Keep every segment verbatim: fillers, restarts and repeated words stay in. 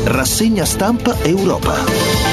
Rassegna stampa Europa.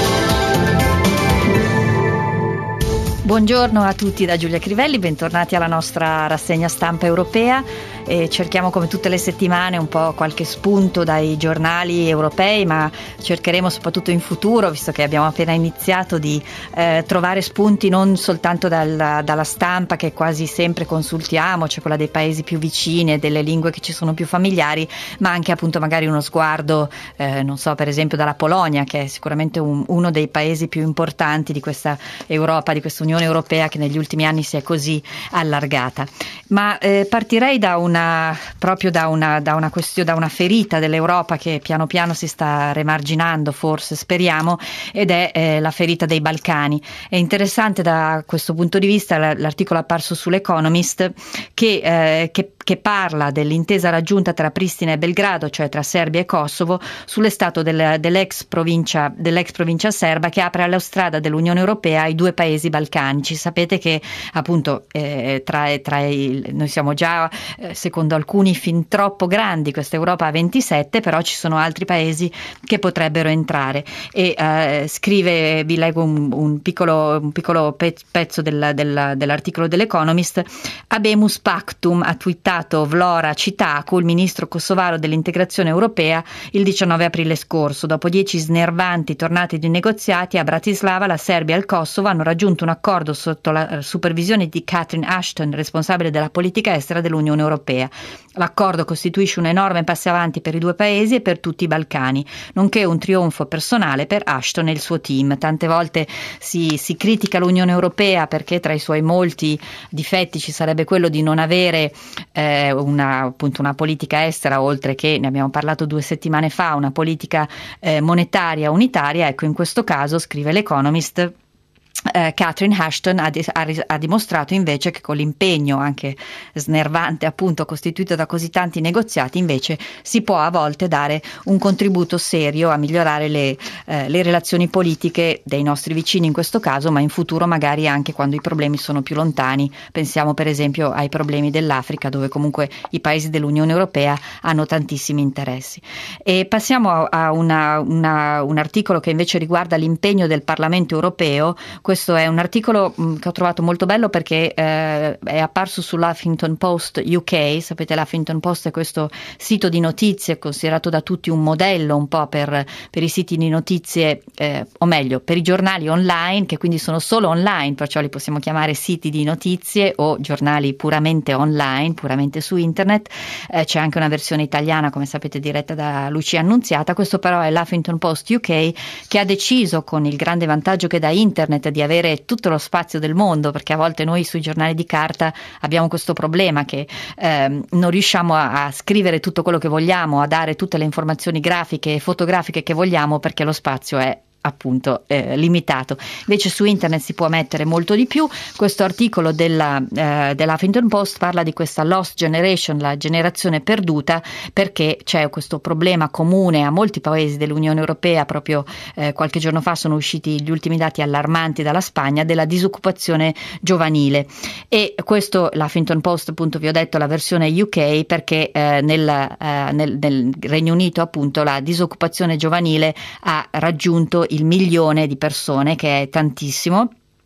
Buongiorno a tutti da Giulia Crivelli, bentornati alla nostra rassegna stampa europea. E cerchiamo come tutte le settimane un po' qualche spunto dai giornali europei, ma cercheremo soprattutto in futuro, visto che abbiamo appena iniziato, di eh, trovare spunti non soltanto dal, dalla stampa che quasi sempre consultiamo, cioè quella dei paesi più vicini e delle lingue che ci sono più familiari, ma anche appunto magari uno sguardo, eh, non so, per esempio dalla Polonia, che è sicuramente un, uno dei paesi più importanti di questa Europa, di questa Unione Europea che negli ultimi anni si è così allargata. Ma eh, partirei da una proprio da una, da una questione, da una ferita dell'Europa che piano piano si sta remarginando, forse, speriamo, ed è eh, la ferita dei Balcani. È interessante da questo punto di vista l'articolo apparso sull'Economist che, eh, che che parla dell'intesa raggiunta tra Pristina e Belgrado, cioè tra Serbia e Kosovo, sulle stato del, dell'ex provincia dell'ex provincia serba, che apre la strada dell'Unione Europea ai due paesi balcanici. Sapete che appunto eh, tra, tra i, noi siamo già eh, secondo alcuni fin troppo grandi, questa Europa ha ventisette, però ci sono altri paesi che potrebbero entrare. E eh, scrive, vi leggo un, un piccolo, un piccolo pezzo del, del, dell'articolo dell'Economist. Habemus Pactum, ha twittato Vlora Citacu, il ministro kosovaro dell'integrazione europea, il diciannove aprile scorso. Dopo dieci snervanti tornate di negoziati a Bratislava, la Serbia e il Kosovo hanno raggiunto un accordo sotto la supervisione di Catherine Ashton, responsabile della politica estera dell'Unione Europea. L'accordo costituisce un enorme passo avanti per i due paesi e per tutti i Balcani, nonché un trionfo personale per Ashton e il suo team. Tante volte si, si critica l'Unione Europea perché tra i suoi molti difetti ci sarebbe quello di non avere eh, una, appunto una politica estera, oltre che, ne abbiamo parlato due settimane fa, una politica eh, monetaria unitaria. Ecco, in questo caso, scrive l'Economist, Uh, Catherine Ashton ha, di- ha, ris- ha dimostrato invece che con l'impegno anche snervante, appunto costituito da così tanti negoziati, invece si può a volte dare un contributo serio a migliorare le, uh, le relazioni politiche dei nostri vicini in questo caso, ma in futuro magari anche quando i problemi sono più lontani. Pensiamo per esempio ai problemi dell'Africa, dove comunque i paesi dell'Unione Europea hanno tantissimi interessi. E passiamo a, a una, una, un articolo che invece riguarda l'impegno del Parlamento Europeo. Questo è un articolo mh, che ho trovato molto bello perché eh, è apparso sull'Huffington Post U K. Sapete, l'Huffington Post è questo sito di notizie considerato da tutti un modello un po' per, per i siti di notizie, eh, o meglio, per i giornali online, che quindi sono solo online, perciò li possiamo chiamare siti di notizie o giornali puramente online, puramente su internet. Eh, c'è anche una versione italiana, come sapete, diretta da Lucia Annunziata. Questo però è l'Huffington Post U K, che ha deciso, con il grande vantaggio che dà internet, di avere tutto lo spazio del mondo, perché a volte noi sui giornali di carta abbiamo questo problema che ehm, non riusciamo a, a scrivere tutto quello che vogliamo, a dare tutte le informazioni grafiche e fotografiche che vogliamo, perché lo spazio è appunto eh, limitato. Invece su internet si può mettere molto di più. Questo articolo della, eh, dell'Huffington Post parla di questa lost generation, la generazione perduta, perché c'è questo problema comune a molti paesi dell'Unione Europea. Proprio eh, qualche giorno fa sono usciti gli ultimi dati allarmanti dalla Spagna della disoccupazione giovanile, e questo l'Huffington Post, appunto vi ho detto la versione U K, perché eh, nel, eh, nel, nel Regno Unito appunto la disoccupazione giovanile ha raggiunto il milione di persone, che è tantissimo.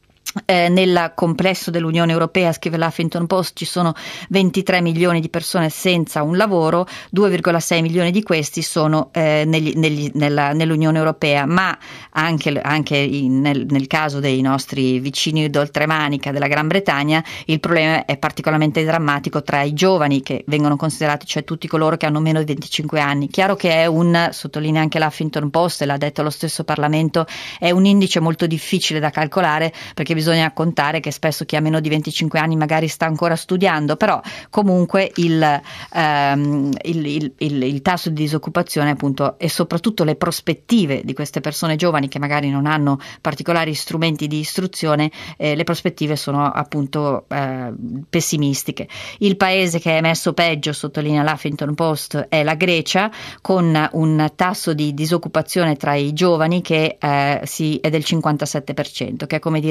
Eh, nel complesso dell'Unione Europea, scrive l'Huffington Post, ci sono ventitré milioni di persone senza un lavoro, due virgola sei milioni di questi sono eh, negli, negli, nella, nell'Unione Europea, ma anche, anche in, nel, nel caso dei nostri vicini d'oltremanica della Gran Bretagna il problema è particolarmente drammatico tra i giovani, che vengono considerati, cioè tutti coloro che hanno meno di venticinque anni. Chiaro che è un, sottolinea anche l'Huffington Post e l'ha detto lo stesso Parlamento, è un indice molto difficile da calcolare, perché bisogna Bisogna contare che spesso chi ha meno di venticinque anni magari sta ancora studiando, però comunque il, ehm, il, il, il, il tasso di disoccupazione appunto, e soprattutto le prospettive di queste persone giovani che magari non hanno particolari strumenti di istruzione, eh, le prospettive sono appunto eh, pessimistiche. Il paese che è messo peggio, sottolinea l'Huffington Post, è la Grecia, con un tasso di disoccupazione tra i giovani che eh, si, è del cinquantasette per cento, che è come dire che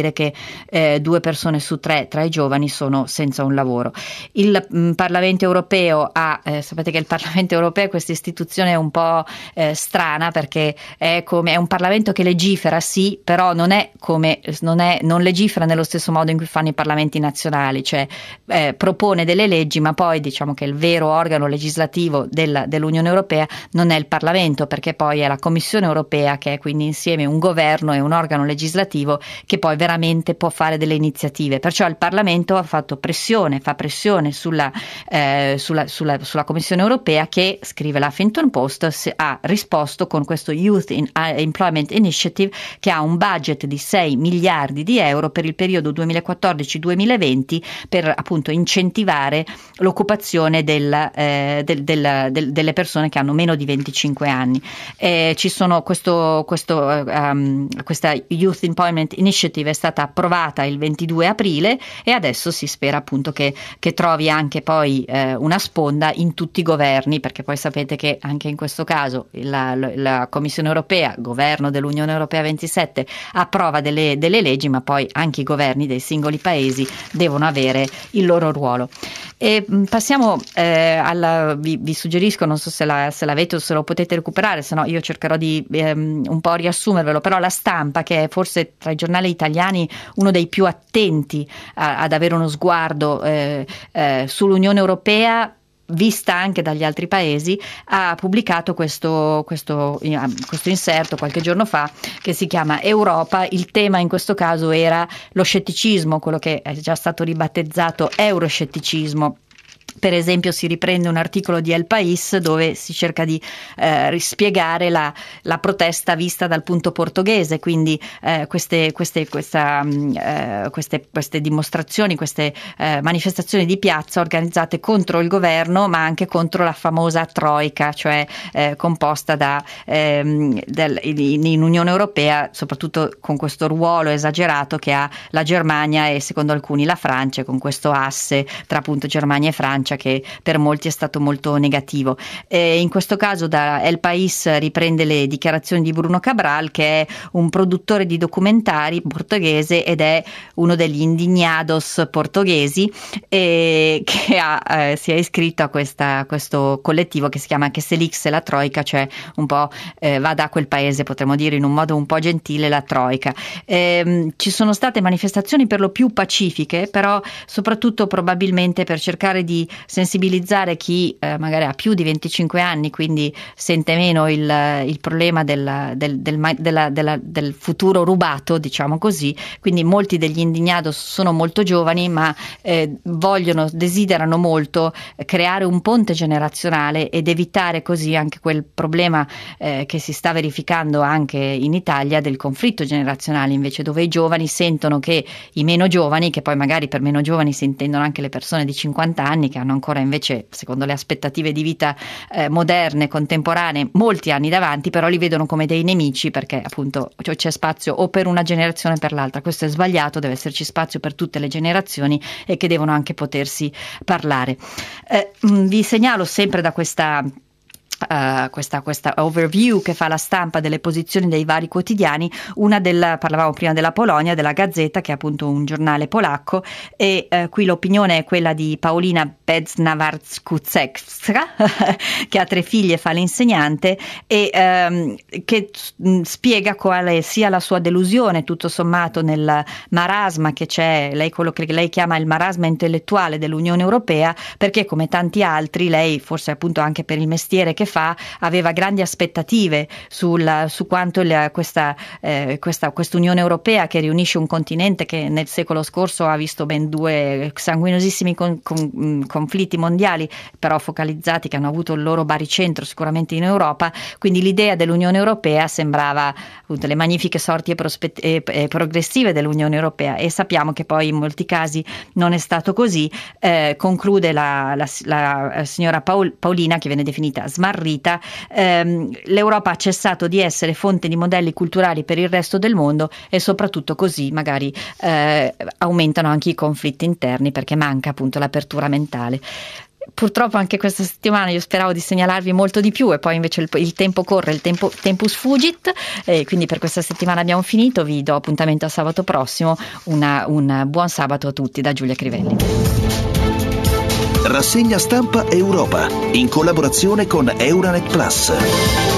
eh, due persone su tre tra i giovani sono senza un lavoro. Il mh, Parlamento europeo ha, eh, sapete che il Parlamento europeo è questa istituzione un po' eh, strana, perché è come è un Parlamento che legifera, sì, però non è come non, è, non legifera nello stesso modo in cui fanno i parlamenti nazionali, cioè eh, propone delle leggi, ma poi diciamo che il vero organo legislativo della, dell'Unione Europea non è il Parlamento, perché poi è la Commissione Europea, che è quindi insieme un governo e un organo legislativo che poi veramente può fare delle iniziative. Perciò il Parlamento ha fatto pressione, fa pressione sulla, eh, sulla, sulla, sulla Commissione Europea, che, scrive la Huffington Post, ha risposto con questo Youth in, uh, Employment Initiative, che ha un budget di sei miliardi di euro per il periodo duemilaquattordici duemilaventi per appunto incentivare l'occupazione del, eh, del, del, del, delle persone che hanno meno di venticinque anni. Eh, ci sono questo, questo, um, questa Youth Employment Initiative è stata approvata il ventidue aprile e adesso si spera appunto che, che trovi anche poi eh, una sponda in tutti i governi, perché poi sapete che anche in questo caso la, la Commissione Europea, governo dell'Unione Europea ventisette, approva delle, delle leggi, ma poi anche i governi dei singoli paesi devono avere il loro ruolo. E passiamo eh, alla, vi, vi suggerisco, non so se, la, se l'avete o se lo potete recuperare, se no io cercherò di ehm, un po' riassumervelo, però La Stampa, che è forse tra i giornali italiani uno dei più attenti a, ad avere uno sguardo eh, eh, sull'Unione Europea vista anche dagli altri paesi, ha pubblicato questo, questo, questo inserto qualche giorno fa che si chiama Europa. Il tema in questo caso era lo scetticismo, quello che è già stato ribattezzato euroscetticismo. Per esempio si riprende un articolo di El País dove si cerca di eh, rispiegare la, la protesta vista dal punto portoghese, quindi eh, queste, queste, questa, eh, queste, queste dimostrazioni, queste eh, manifestazioni di piazza organizzate contro il governo, ma anche contro la famosa Troika, cioè eh, composta da, ehm, del, in, in Unione Europea, soprattutto con questo ruolo esagerato che ha la Germania e secondo alcuni la Francia, con questo asse tra appunto Germania e Francia che per molti è stato molto negativo. E in questo caso da El País riprende le dichiarazioni di Bruno Cabral, che è un produttore di documentari portoghese ed è uno degli indignados portoghesi, e che ha, eh, si è iscritto a, questa, a questo collettivo che si chiama Che se l'X e la Troika, cioè un po' eh, va da quel paese, potremmo dire in un modo un po' gentile, la Troika. Eh, ci sono state manifestazioni per lo più pacifiche, però soprattutto probabilmente per cercare di sensibilizzare chi eh, magari ha più di venticinque anni, quindi sente meno il, il problema del, del, del, della, della, del futuro rubato, diciamo così. Quindi molti degli indignados sono molto giovani, ma eh, vogliono, desiderano molto creare un ponte generazionale ed evitare così anche quel problema eh, che si sta verificando anche in Italia del conflitto generazionale, invece, dove i giovani sentono che i meno giovani, che poi magari per meno giovani si intendono anche le persone di cinquanta anni, che hanno ancora invece, secondo le aspettative di vita eh, moderne, contemporanee, molti anni davanti, però li vedono come dei nemici, perché appunto c'è spazio o per una generazione o per l'altra. Questo è sbagliato, deve esserci spazio per tutte le generazioni e che devono anche potersi parlare. Eh, vi segnalo sempre da questa Uh, questa, questa overview che fa La Stampa delle posizioni dei vari quotidiani, una del, parlavamo prima della Polonia, della Gazzetta, che è appunto un giornale polacco, e uh, qui l'opinione è quella di Paulina Bednarz-Kuczewska che ha tre figlie e fa l'insegnante, e um, che mh, spiega quale sia la sua delusione tutto sommato nel marasma che c'è, lei quello che lei chiama il marasma intellettuale dell'Unione Europea, perché come tanti altri lei, forse appunto anche per il mestiere che fa, aveva grandi aspettative sul, su quanto il, questa, eh, questa quest'Unione Europea, che riunisce un continente che nel secolo scorso ha visto ben due sanguinosissimi con, con, conflitti mondiali, però focalizzati, che hanno avuto il loro baricentro sicuramente in Europa. Quindi l'idea dell'Unione Europea sembrava appunto le magnifiche sorti e, prospett- e, e progressive dell'Unione Europea, e sappiamo che poi in molti casi non è stato così. Eh, conclude la, la, la signora Paul, Paolina, che viene definita smarrita. ehm, l'Europa ha cessato di essere fonte di modelli culturali per il resto del mondo, e soprattutto così magari eh, aumentano anche i conflitti interni, perché manca appunto l'apertura mentale. Purtroppo anche questa settimana io speravo di segnalarvi molto di più e poi invece il, il tempo corre, il tempo, tempus fugit, e quindi per questa settimana abbiamo finito. Vi do appuntamento a sabato prossimo. Una, un buon sabato a tutti da Giulia Crivelli. Rassegna stampa Europa in collaborazione con Euranet Plus.